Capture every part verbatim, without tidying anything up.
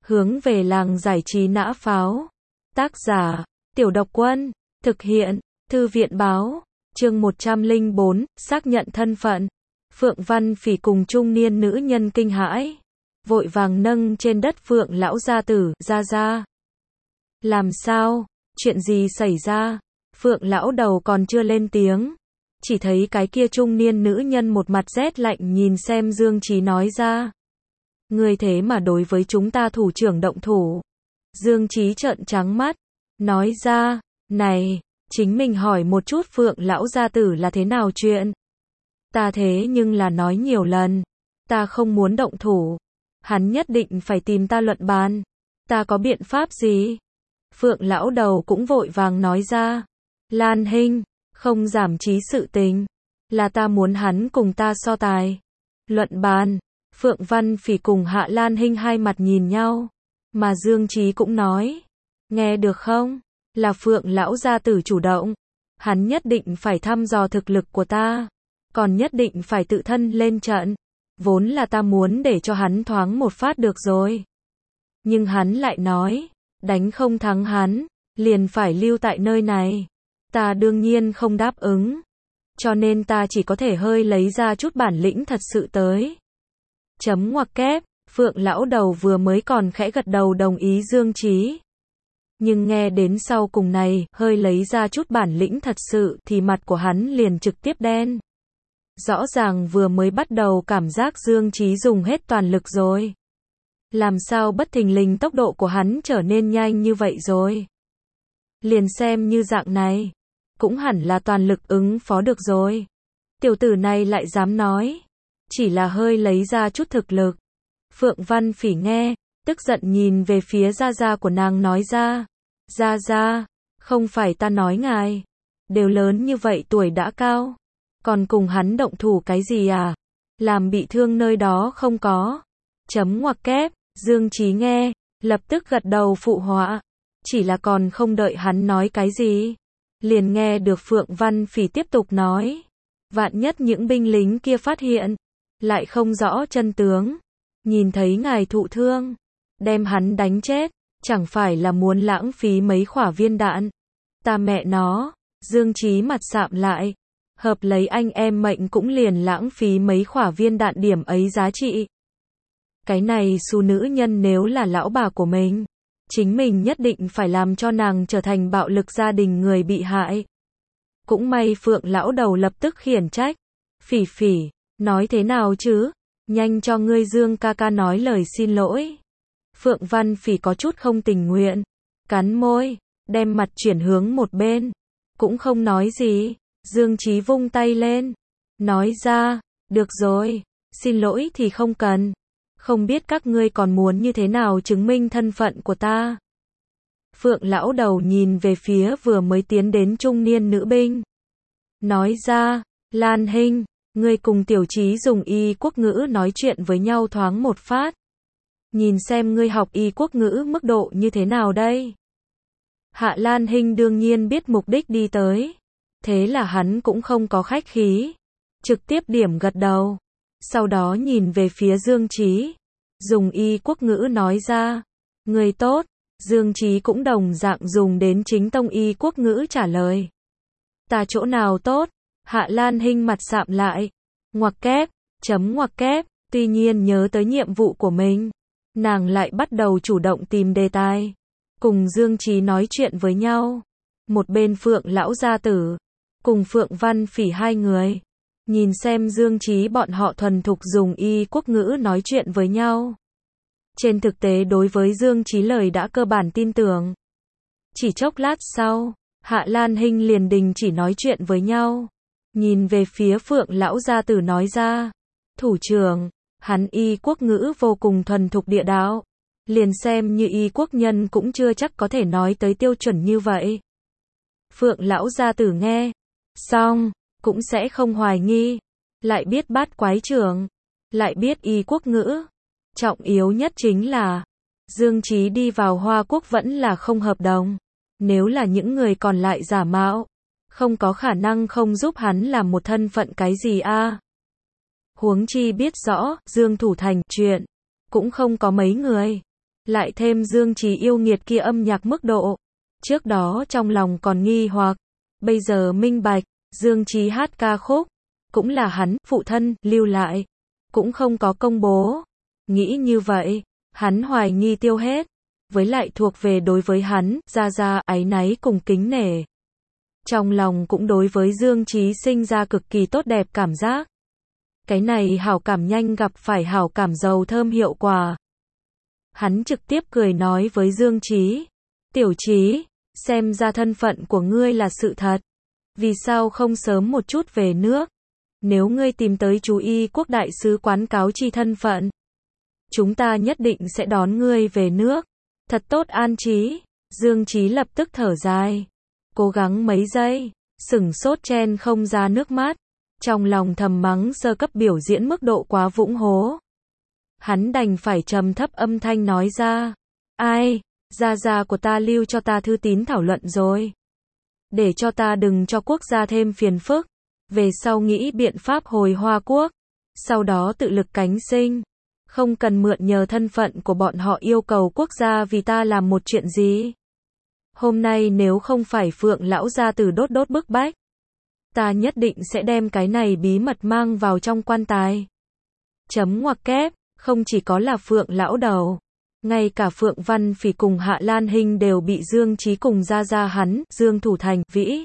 Hướng về làng giải trí nã pháo. Tác giả, Tiểu Độc Quân. Thực hiện, Thư viện báo. Chương một trăm lẻ bốn, xác nhận thân phận. Phượng Văn Phỉ cùng trung niên nữ nhân kinh hãi. Vội vàng nâng trên đất Phượng lão gia tử, ra ra. Làm sao? Chuyện gì xảy ra? Phượng lão đầu còn chưa lên tiếng. Chỉ thấy cái kia trung niên nữ nhân một mặt rét lạnh nhìn xem Dương Chí nói ra. Ngươi thế mà đối với chúng ta thủ trưởng động thủ. Dương Chí trợn trắng mắt. Nói ra, này, chính mình hỏi một chút Phượng lão gia tử là thế nào chuyện. Ta thế nhưng là nói nhiều lần. Ta không muốn động thủ. Hắn nhất định phải tìm ta luận bàn. Ta có biện pháp gì? Phượng lão đầu cũng vội vàng nói ra. Lan Hinh, không giảm trí sự tình. Là ta muốn hắn cùng ta so tài. Luận bàn. Phượng Văn Phỉ cùng Hạ Lan Hinh hai mặt nhìn nhau. Mà Dương Chí cũng nói. Nghe được không? Là Phượng lão gia tử chủ động. Hắn nhất định phải thăm dò thực lực của ta. Còn nhất định phải tự thân lên trận. Vốn là ta muốn để cho hắn thoáng một phát được rồi. Nhưng hắn lại nói. Đánh không thắng hắn. Liền phải lưu tại nơi này. Ta đương nhiên không đáp ứng. Cho nên ta chỉ có thể hơi lấy ra chút bản lĩnh thật sự tới. Chấm ngoặc kép, Phượng lão đầu vừa mới còn khẽ gật đầu đồng ý Dương Chí. Nhưng nghe đến sau cùng này, hơi lấy ra chút bản lĩnh thật sự thì mặt của hắn liền trực tiếp đen. Rõ ràng vừa mới bắt đầu cảm giác Dương Chí dùng hết toàn lực rồi. Làm sao bất thình lình tốc độ của hắn trở nên nhanh như vậy rồi. Liền xem như dạng này, cũng hẳn là toàn lực ứng phó được rồi. Tiểu tử này lại dám nói. Chỉ là hơi lấy ra chút thực lực. Phượng Văn Phỉ nghe, tức giận nhìn về phía gia gia của nàng nói ra. Gia gia, không phải ta nói ngài. Đều lớn như vậy tuổi đã cao. Còn cùng hắn động thủ cái gì à? Làm bị thương nơi đó không có. Chấm ngoặc kép, Dương Chí nghe, lập tức gật đầu phụ họa. Chỉ là còn không đợi hắn nói cái gì. Liền nghe được Phượng Văn Phỉ tiếp tục nói. Vạn nhất những binh lính kia phát hiện. Lại không rõ chân tướng. Nhìn thấy ngài thụ thương. Đem hắn đánh chết. Chẳng phải là muốn lãng phí mấy khỏa viên đạn. Ta mẹ nó. Dương Chí mặt sạm lại. Hợp lấy anh em mệnh cũng liền lãng phí mấy khỏa viên đạn điểm ấy giá trị. Cái này xu nữ nhân nếu là lão bà của mình. Chính mình nhất định phải làm cho nàng trở thành bạo lực gia đình người bị hại. Cũng may Phượng lão đầu lập tức khiển trách. Phỉ Phỉ. Nói thế nào chứ? Nhanh cho ngươi Dương ca ca nói lời xin lỗi. Phượng Văn Phỉ có chút không tình nguyện. Cắn môi. Đem mặt chuyển hướng một bên. Cũng không nói gì. Dương Chí vung tay lên. Nói ra. Được rồi. Xin lỗi thì không cần. Không biết các ngươi còn muốn như thế nào chứng minh thân phận của ta. Phượng lão đầu nhìn về phía vừa mới tiến đến trung niên nữ binh. Nói ra. Lan Hinh. Ngươi cùng Tiểu Chí dùng y quốc ngữ nói chuyện với nhau thoáng một phát. Nhìn xem ngươi học y quốc ngữ mức độ như thế nào đây. Hạ Lan Hinh đương nhiên biết mục đích đi tới. Thế là hắn cũng không có khách khí. Trực tiếp điểm gật đầu. Sau đó nhìn về phía Dương Chí. Dùng y quốc ngữ nói ra. Ngươi tốt. Dương Chí cũng đồng dạng dùng đến chính tông y quốc ngữ trả lời. Ta chỗ nào tốt? Hạ Lan Hinh mặt sạm lại. Ngoặc kép, chấm ngoặc kép, tuy nhiên nhớ tới nhiệm vụ của mình. Nàng lại bắt đầu chủ động tìm đề tài. Cùng Dương Chí nói chuyện với nhau. Một bên Phượng lão gia tử. Cùng Phượng Văn Phỉ hai người. Nhìn xem Dương Chí bọn họ thuần thục dùng y quốc ngữ nói chuyện với nhau. Trên thực tế đối với Dương Chí lời đã cơ bản tin tưởng. Chỉ chốc lát sau, Hạ Lan Hinh liền đình chỉ nói chuyện với nhau. Nhìn về phía Phượng lão gia tử nói ra. Thủ trưởng, hắn y quốc ngữ vô cùng thuần thục địa đạo. Liền xem như y quốc nhân cũng chưa chắc có thể nói tới tiêu chuẩn như vậy. Phượng lão gia tử nghe. Xong, cũng sẽ không hoài nghi. Lại biết bát quái trưởng. Lại biết y quốc ngữ. Trọng yếu nhất chính là. Dương Chí đi vào Hoa Quốc vẫn là không hợp đồng. Nếu là những người còn lại giả mạo. Không có khả năng không giúp hắn làm một thân phận cái gì a. Huống chi biết rõ, Dương Thủ Thành, chuyện. Cũng không có mấy người. Lại thêm Dương Trí yêu nghiệt kia âm nhạc mức độ. Trước đó trong lòng còn nghi hoặc, bây giờ minh bạch, Dương Trí hát ca khúc, cũng là hắn, phụ thân, lưu lại, cũng không có công bố. Nghĩ như vậy, hắn hoài nghi tiêu hết, với lại thuộc về đối với hắn, ra ra, áy náy cùng kính nể. Trong lòng cũng đối với Dương Trí sinh ra cực kỳ tốt đẹp cảm giác. Cái này hảo cảm nhanh gặp phải hảo cảm dầu thơm hiệu quả. Hắn trực tiếp cười nói với Dương Trí, tiểu Trí, xem ra thân phận của ngươi là sự thật. Vì sao không sớm một chút về nước? Nếu ngươi tìm tới chú Y quốc đại sứ quán cáo chi thân phận, chúng ta nhất định sẽ đón ngươi về nước. Thật tốt an trí. Dương Trí lập tức thở dài. Cố gắng mấy giây, sửng sốt chen không ra nước mắt. Trong lòng thầm mắng sơ cấp biểu diễn mức độ quá vũng hố. Hắn đành phải trầm thấp âm thanh nói ra. Ai, gia gia của ta lưu cho ta thư tín thảo luận rồi. Để cho ta đừng cho quốc gia thêm phiền phức. Về sau nghĩ biện pháp hồi Hoa Quốc. Sau đó tự lực cánh sinh. Không cần mượn nhờ thân phận của bọn họ yêu cầu quốc gia vì ta làm một chuyện gì. Hôm nay nếu không phải Phượng lão gia tử đốt đốt bức bách, ta nhất định sẽ đem cái này bí mật mang vào trong quan tài. Chấm ngoặc kép, không chỉ có là Phượng lão đầu, ngay cả Phượng Văn Phỉ cùng Hạ Lan Hinh đều bị Dương Trí cùng gia gia hắn, Dương Thủ Thành, vĩ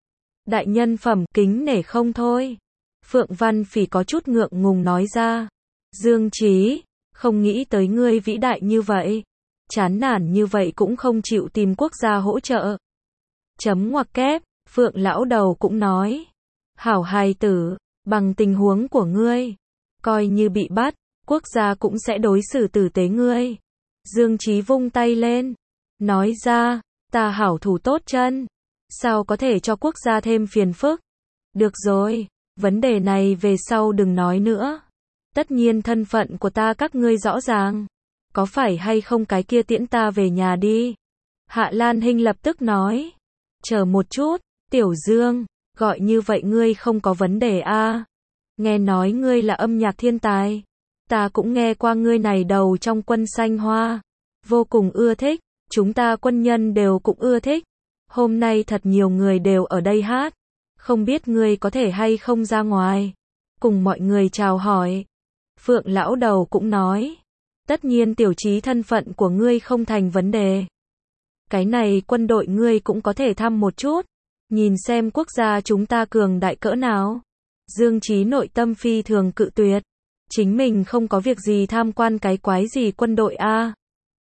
đại nhân phẩm, kính nể không thôi. Phượng Văn Phỉ có chút ngượng ngùng nói ra, Dương Trí, không nghĩ tới ngươi vĩ đại như vậy, chán nản như vậy cũng không chịu tìm quốc gia hỗ trợ. Chấm ngoặc kép, Phượng lão đầu cũng nói, hảo hài tử, bằng tình huống của ngươi, coi như bị bắt, quốc gia cũng sẽ đối xử tử tế ngươi. Dương Trí vung tay lên, nói ra, ta hảo thủ tốt chân, sao có thể cho quốc gia thêm phiền phức. Được rồi, vấn đề này về sau đừng nói nữa. Tất nhiên thân phận của ta các ngươi rõ ràng. Có phải hay không cái kia tiễn ta về nhà đi. Hạ Lan Hinh lập tức nói. Chờ một chút, Tiểu Dương, gọi như vậy ngươi không có vấn đề a? À? Nghe nói ngươi là âm nhạc thiên tài. Ta cũng nghe qua ngươi này đầu trong quân xanh hoa. Vô cùng ưa thích, chúng ta quân nhân đều cũng ưa thích. Hôm nay thật nhiều người đều ở đây hát. Không biết ngươi có thể hay không ra ngoài. Cùng mọi người chào hỏi. Phượng lão đầu cũng nói. Tất nhiên Tiểu Trí thân phận của ngươi không thành vấn đề. Cái này quân đội ngươi cũng có thể thăm một chút. Nhìn xem quốc gia chúng ta cường đại cỡ nào. Dương Trí nội tâm phi thường cự tuyệt. Chính mình không có việc gì tham quan cái quái gì quân đội a. À.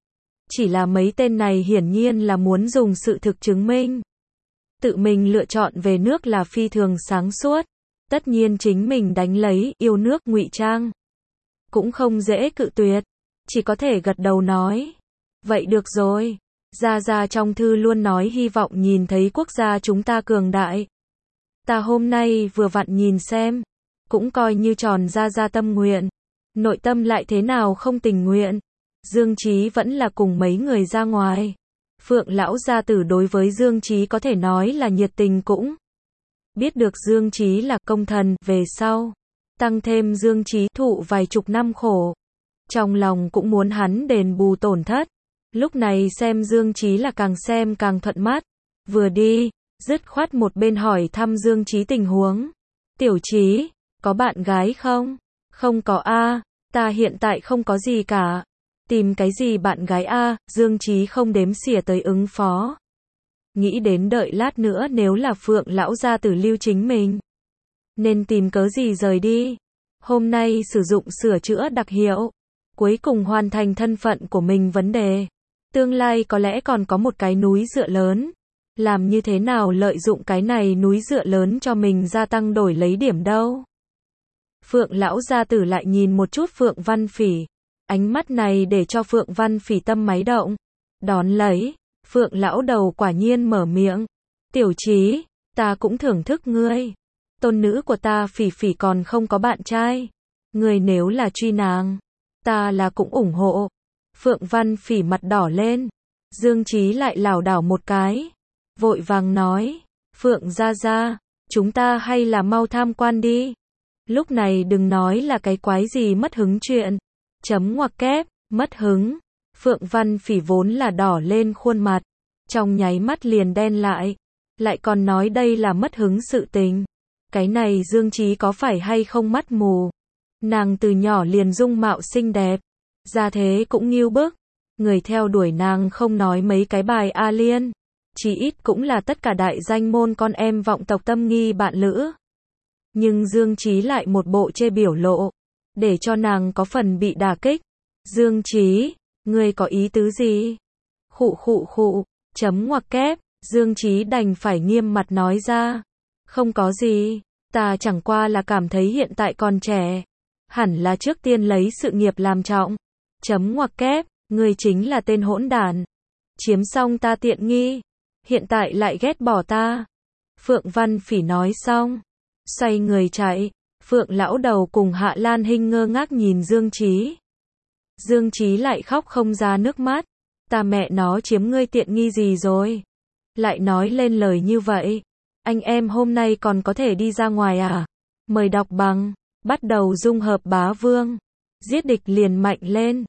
Chỉ là mấy tên này hiển nhiên là muốn dùng sự thực chứng minh. Tự mình lựa chọn về nước là phi thường sáng suốt. Tất nhiên chính mình đánh lấy yêu nước ngụy trang. Cũng không dễ cự tuyệt. Chỉ có thể gật đầu nói. Vậy được rồi. Gia Gia trong thư luôn nói hy vọng nhìn thấy quốc gia chúng ta cường đại. Ta hôm nay vừa vặn nhìn xem. Cũng coi như tròn Gia Gia tâm nguyện. Nội tâm lại thế nào không tình nguyện. Dương Trí vẫn là cùng mấy người ra ngoài. Phượng lão gia tử đối với Dương Trí có thể nói là nhiệt tình cũng. Biết được Dương Trí là công thần về sau. Tăng thêm Dương Trí thụ vài chục năm khổ. Trong lòng cũng muốn hắn đền bù tổn thất. Lúc này xem Dương Trí là càng xem càng thuận mắt. Vừa đi, dứt khoát một bên hỏi thăm Dương Trí tình huống. Tiểu Trí, có bạn gái không? Không có a, ta hiện tại không có gì cả. Tìm cái gì bạn gái a? Dương Trí không đếm xỉa tới ứng phó. Nghĩ đến đợi lát nữa nếu là Phượng lão gia tử lưu chính mình. Nên tìm cớ gì rời đi. Hôm nay sử dụng sửa chữa đặc hiệu. Cuối cùng hoàn thành thân phận của mình vấn đề. Tương lai có lẽ còn có một cái núi dựa lớn. Làm như thế nào lợi dụng cái này núi dựa lớn cho mình gia tăng đổi lấy điểm đâu. Phượng lão gia tử lại nhìn một chút Phượng Văn Phỉ. Ánh mắt này để cho Phượng Văn Phỉ tâm máy động. Đón lấy, Phượng lão đầu quả nhiên mở miệng. Tiểu Trí, ta cũng thưởng thức ngươi. Tôn nữ của ta Phỉ Phỉ còn không có bạn trai. Ngươi nếu là truy nàng, ta là cũng ủng hộ. Phượng Văn Phỉ mặt đỏ lên. Dương Trí lại lảo đảo một cái. Vội vàng nói. Phượng gia gia, chúng ta hay là mau tham quan đi. Lúc này đừng nói là cái quái gì mất hứng chuyện. Chấm ngoặc kép, mất hứng. Phượng Văn Phỉ vốn là đỏ lên khuôn mặt, trong nháy mắt liền đen lại, lại còn nói đây là mất hứng sự tình. Cái này Dương Chí có phải hay không mắt mù? Nàng từ nhỏ liền dung mạo xinh đẹp, gia thế cũng nghiêu bức, người theo đuổi nàng không nói mấy cái bài A Liên, chỉ ít cũng là tất cả đại danh môn con em vọng tộc tâm nghi bạn lữ. Nhưng Dương Chí lại một bộ chê biểu lộ, để cho nàng có phần bị đả kích. Dương Chí, ngươi có ý tứ gì? Khụ khụ khụ, chấm ngoặc kép, Dương Chí đành phải nghiêm mặt nói ra. Không có gì, ta chẳng qua là cảm thấy hiện tại còn trẻ, hẳn là trước tiên lấy sự nghiệp làm trọng. Chấm ngoặc kép, ngươi chính là tên hỗn đản. Chiếm xong ta tiện nghi, hiện tại lại ghét bỏ ta. Phượng Văn Phỉ nói xong, xoay người chạy. Phượng lão đầu cùng Hạ Lan Hinh ngơ ngác nhìn Dương Chí. Dương Chí lại khóc không ra nước mắt. Ta mẹ nó chiếm ngươi tiện nghi gì rồi? Lại nói lên lời như vậy. Anh em hôm nay còn có thể đi ra ngoài à? Mời đọc bằng. Bắt đầu dung hợp bá vương. Giết địch liền mạnh lên.